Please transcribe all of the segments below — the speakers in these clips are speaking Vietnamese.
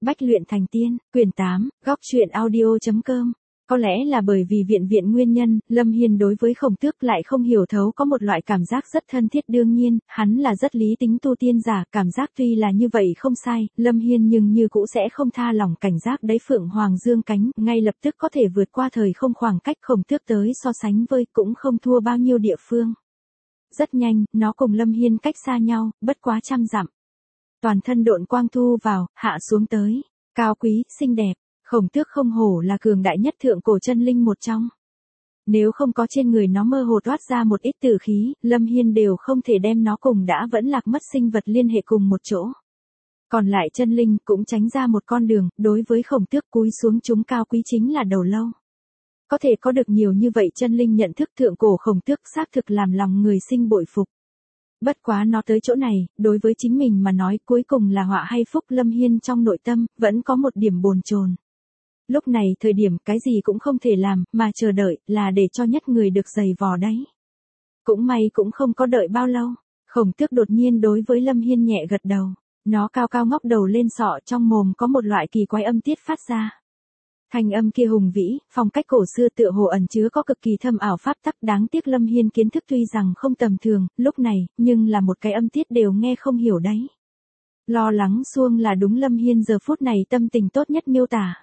Bách luyện thành tiên, quyển 8, góc truyện audio.com. Có lẽ là bởi vì viện nguyên nhân, Lâm Hiên đối với Khổng Tước lại không hiểu thấu có một loại cảm giác rất thân thiết. Đương nhiên, hắn là rất lý tính tu tiên giả, cảm giác tuy là như vậy không sai, Lâm Hiên nhưng như cũ sẽ không tha lỏng cảnh giác đấy. Phượng Hoàng dương cánh, ngay lập tức có thể vượt qua thời không khoảng cách Khổng Tước tới so sánh với cũng không thua bao nhiêu địa phương. Rất nhanh, nó cùng Lâm Hiên cách xa nhau, bất quá 100 dặm. Toàn thân độn quang thu vào, hạ xuống tới, cao quý, xinh đẹp. Khổng Tước không hổ là cường đại nhất thượng cổ chân linh một trong. Nếu không có trên người nó mơ hồ toát ra một ít tử khí, Lâm Hiên đều không thể đem nó cùng đã vẫn lạc mất sinh vật liên hệ cùng một chỗ. Còn lại chân linh cũng tránh ra một con đường, đối với Khổng Tước cúi xuống chúng cao quý chính là đầu lâu. Có thể có được nhiều như vậy chân linh nhận thức thượng cổ Khổng Tước xác thực làm lòng người sinh bội phục. Bất quá nó tới chỗ này, đối với chính mình mà nói cuối cùng là họa hay phúc. Lâm Hiên trong nội tâm, vẫn có một điểm bồn chồn. Lúc này thời điểm cái gì cũng không thể làm, mà chờ đợi, là để cho nhất người được giày vò đấy. Cũng may cũng không có đợi bao lâu, Khổng Tước đột nhiên đối với Lâm Hiên nhẹ gật đầu. Nó cao cao ngóc đầu lên sọ, trong mồm có một loại kỳ quái âm tiết phát ra. Thanh âm kia hùng vĩ, phong cách cổ xưa tựa hồ ẩn chứa có cực kỳ thâm ảo pháp tắc. Đáng tiếc Lâm Hiên kiến thức tuy rằng không tầm thường, lúc này, nhưng là một cái âm tiết đều nghe không hiểu đấy. Lo lắng xuông là đúng Lâm Hiên giờ phút này tâm tình tốt nhất miêu tả.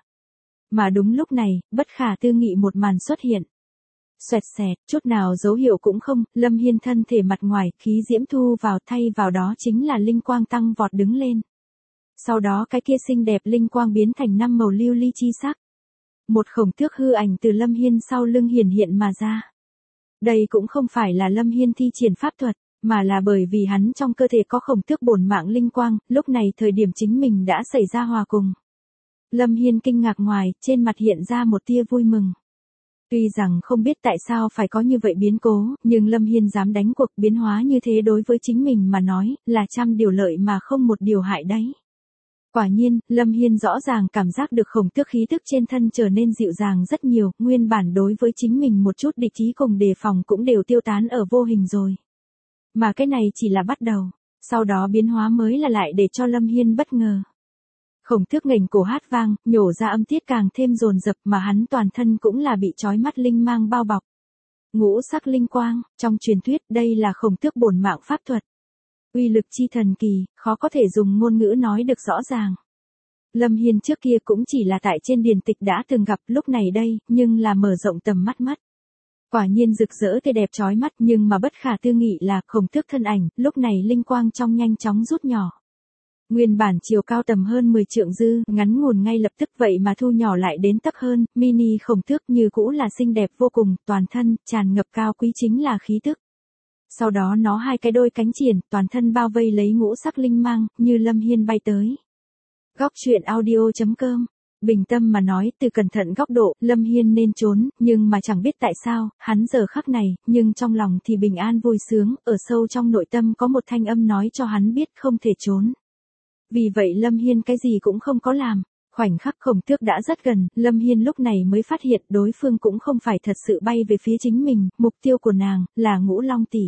Mà đúng lúc này, bất khả tư nghị một màn xuất hiện. Xoẹt xẹt, chút nào dấu hiệu cũng không, Lâm Hiên thân thể mặt ngoài, khí diễm thu vào, thay vào đó chính là linh quang tăng vọt đứng lên. Sau đó cái kia xinh đẹp linh quang biến thành 5 màu lưu ly chi sắc. Một Khổng Tước hư ảnh từ Lâm Hiên sau lưng hiển hiện mà ra. Đây cũng không phải là Lâm Hiên thi triển pháp thuật, mà là bởi vì hắn trong cơ thể có Khổng Tước bổn mạng linh quang, lúc này thời điểm chính mình đã xảy ra hòa cùng. Lâm Hiên kinh ngạc ngoài, trên mặt hiện ra một tia vui mừng. Tuy rằng không biết tại sao phải có như vậy biến cố, nhưng Lâm Hiên dám đánh cuộc biến hóa như thế đối với chính mình mà nói, là 100 điều lợi mà không một điều hại đấy. Quả nhiên, Lâm Hiên rõ ràng cảm giác được Khổng Tước khí tức trên thân trở nên dịu dàng rất nhiều, nguyên bản đối với chính mình một chút địch ý cùng đề phòng cũng đều tiêu tán ở vô hình rồi. Mà cái này chỉ là bắt đầu, sau đó biến hóa mới là lại để cho Lâm Hiên bất ngờ. Khổng Tước nghềnh cổ hát vang, nhổ ra âm tiết càng thêm dồn dập mà hắn toàn thân cũng là bị chói mắt linh mang bao bọc. Ngũ sắc linh quang, trong truyền thuyết đây là Khổng Tước bổn mạng pháp thuật. Uy lực chi thần kỳ, khó có thể dùng ngôn ngữ nói được rõ ràng. Lâm Hiên trước kia cũng chỉ là tại trên điển tịch đã từng gặp, lúc này đây, nhưng là mở rộng tầm mắt mắt. Quả nhiên rực rỡ tươi đẹp chói mắt, nhưng mà bất khả tư nghị là Khổng Tước thân ảnh, lúc này linh quang trong nhanh chóng rút nhỏ. Nguyên bản chiều cao tầm hơn 10 trượng dư, ngắn ngủn ngay lập tức vậy mà thu nhỏ lại đến tấc hơn, mini Khổng Tước như cũ là xinh đẹp vô cùng, toàn thân, tràn ngập cao quý chính là khí tức. Sau đó nó hai cái đôi cánh triển, toàn thân bao vây lấy ngũ sắc linh mang, như Lâm Hiên bay tới. Góc truyện audio.com. Bình tâm mà nói, từ cẩn thận góc độ, Lâm Hiên nên trốn, nhưng mà chẳng biết tại sao, hắn giờ khắc này, nhưng trong lòng thì bình an vui sướng, ở sâu trong nội tâm có một thanh âm nói cho hắn biết không thể trốn. Vì vậy Lâm Hiên cái gì cũng không có làm. Khoảnh khắc Khổng Tước đã rất gần, Lâm Hiên lúc này mới phát hiện đối phương cũng không phải thật sự bay về phía chính mình, mục tiêu của nàng, là Ngũ Long tỷ.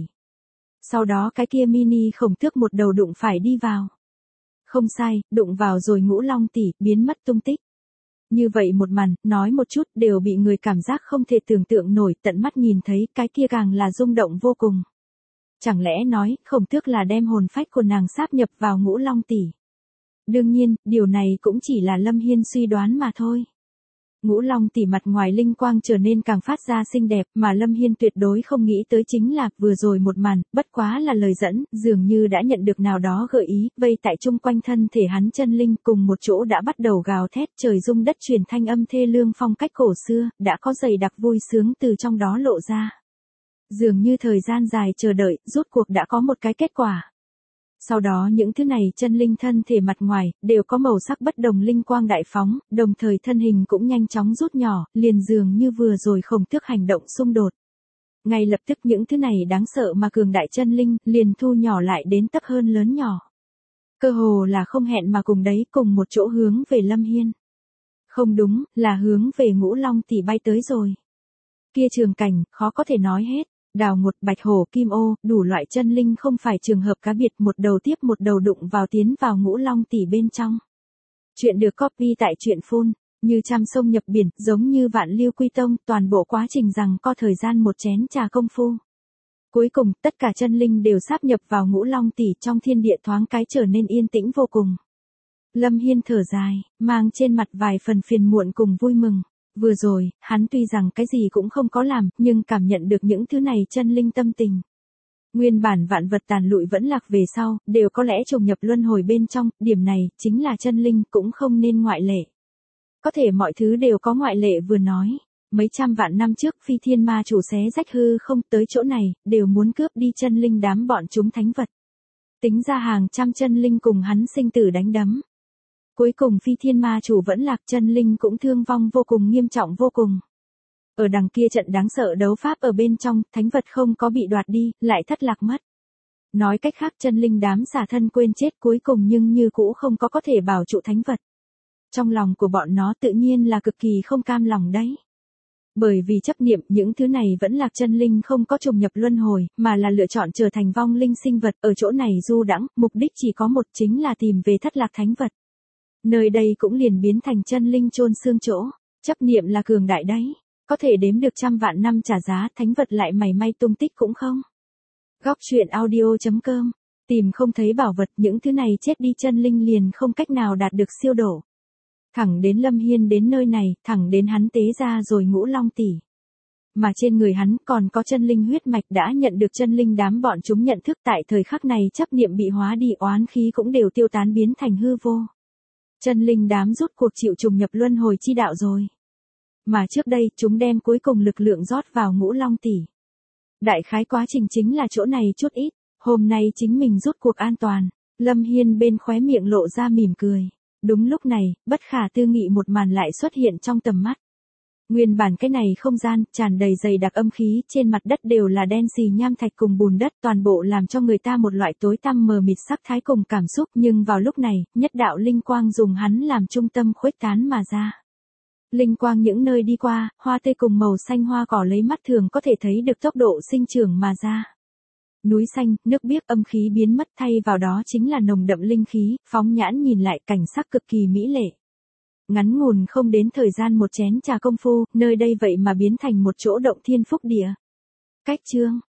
Sau đó cái kia mini Khổng Tước một đầu đụng phải đi vào. Không sai, đụng vào rồi Ngũ Long tỷ, biến mất tung tích. Như vậy một màn, nói một chút, đều bị người cảm giác không thể tưởng tượng nổi, tận mắt nhìn thấy, cái kia càng là rung động vô cùng. Chẳng lẽ nói, Khổng Tước là đem hồn phách của nàng sáp nhập vào Ngũ Long tỷ. Đương nhiên, điều này cũng chỉ là Lâm Hiên suy đoán mà thôi. Ngũ Long tỷ mặt ngoài linh quang trở nên càng phát ra xinh đẹp, mà Lâm Hiên tuyệt đối không nghĩ tới chính là, vừa rồi một màn, bất quá là lời dẫn, dường như đã nhận được nào đó gợi ý, vây tại chung quanh thân thể hắn chân linh cùng một chỗ đã bắt đầu gào thét, trời rung đất chuyển thanh âm thê lương phong cách cổ xưa, đã có dày đặc vui sướng từ trong đó lộ ra. Dường như thời gian dài chờ đợi, rốt cuộc đã có một cái kết quả. Sau đó những thứ này chân linh thân thể mặt ngoài, đều có màu sắc bất đồng linh quang đại phóng, đồng thời thân hình cũng nhanh chóng rút nhỏ, liền dường như vừa rồi Khổng Tước hành động xung đột. Ngay lập tức những thứ này đáng sợ mà cường đại chân linh, liền thu nhỏ lại đến tấc hơn lớn nhỏ. Cơ hồ là không hẹn mà cùng đấy, cùng một chỗ hướng về Lâm Hiên. Không đúng, là hướng về Ngũ Long tỷ bay tới rồi. Kia trường cảnh, khó có thể nói hết. Đào ngột, bạch hổ, kim ô, đủ loại chân linh không phải trường hợp cá biệt, một đầu tiếp một đầu đụng vào tiến vào Ngũ Long tỷ bên trong. Chuyện được copy tại truyện phun, như trăm sông nhập biển, giống như vạn lưu quy tông, toàn bộ quá trình rằng có thời gian một chén trà công phu. Cuối cùng, tất cả chân linh đều sáp nhập vào Ngũ Long Tỷ, trong thiên địa thoáng cái trở nên yên tĩnh vô cùng. Lâm Hiên thở dài, mang trên mặt vài phần phiền muộn cùng vui mừng. Vừa rồi, hắn tuy rằng cái gì cũng không có làm, nhưng cảm nhận được những thứ này chân linh tâm tình. Nguyên bản vạn vật tàn lụi vẫn lạc về sau, đều có lẽ trùng nhập luân hồi bên trong, điểm này, chính là chân linh, cũng không nên ngoại lệ. Có thể mọi thứ đều có ngoại lệ vừa nói. Mấy trăm vạn năm trước Phi Thiên Ma Chủ xé rách hư không tới chỗ này, đều muốn cướp đi chân linh đám bọn chúng thánh vật. Tính ra hàng trăm chân linh cùng hắn sinh tử đánh đấm. Cuối cùng Phi Thiên Ma Chủ vẫn lạc, chân linh cũng thương vong vô cùng nghiêm trọng vô cùng. Ở đằng kia trận đáng sợ đấu pháp ở bên trong, thánh vật không có bị đoạt đi, lại thất lạc mất. Nói cách khác chân linh đám xả thân quên chết cuối cùng nhưng như cũ không có thể bảo trụ thánh vật. Trong lòng của bọn nó tự nhiên là cực kỳ không cam lòng đấy. Bởi vì chấp niệm những thứ này vẫn là chân linh không có trùng nhập luân hồi, mà là lựa chọn trở thành vong linh sinh vật ở chỗ này du đãng, mục đích chỉ có một chính là tìm về thất lạc thánh vật. Nơi đây cũng liền biến thành chân linh chôn xương chỗ, chấp niệm là cường đại đấy, có thể đếm được trăm vạn năm trả giá, thánh vật lại mảy may tung tích cũng không. Góc truyện audio.com, tìm không thấy bảo vật, những thứ này chết đi chân linh liền không cách nào đạt được siêu độ. Thẳng đến Lâm Hiên đến nơi này, thẳng đến hắn tế ra rồi Ngũ Long Tỷ. Mà trên người hắn còn có chân linh huyết mạch đã nhận được chân linh đám bọn chúng nhận thức, tại thời khắc này chấp niệm bị hóa đi, oán khí cũng đều tiêu tán biến thành hư vô. Chân linh đám rút cuộc chịu trùng nhập luân hồi chi đạo rồi. Mà trước đây chúng đem cuối cùng lực lượng rót vào Ngũ Long Tỷ. Đại khái quá trình chính là chỗ này chút ít, hôm nay chính mình rút cuộc an toàn. Lâm Hiên bên khóe miệng lộ ra mỉm cười. Đúng lúc này, bất khả tư nghị một màn lại xuất hiện trong tầm mắt. Nguyên bản cái này không gian, tràn đầy dày đặc âm khí, trên mặt đất đều là đen xì nham thạch cùng bùn đất, toàn bộ làm cho người ta một loại tối tăm mờ mịt sắc thái cùng cảm xúc, nhưng vào lúc này, nhất đạo linh quang dùng hắn làm trung tâm khuếch tán mà ra. Linh quang những nơi đi qua, hoa tươi cùng màu xanh hoa cỏ lấy mắt thường có thể thấy được tốc độ sinh trưởng mà ra. Núi xanh, nước biếc, âm khí biến mất, thay vào đó chính là nồng đậm linh khí, phóng nhãn nhìn lại cảnh sắc cực kỳ mỹ lệ. Ngắn ngủn không đến thời gian một chén trà công phu, nơi đây vậy mà biến thành một chỗ động thiên phúc địa. Cách chương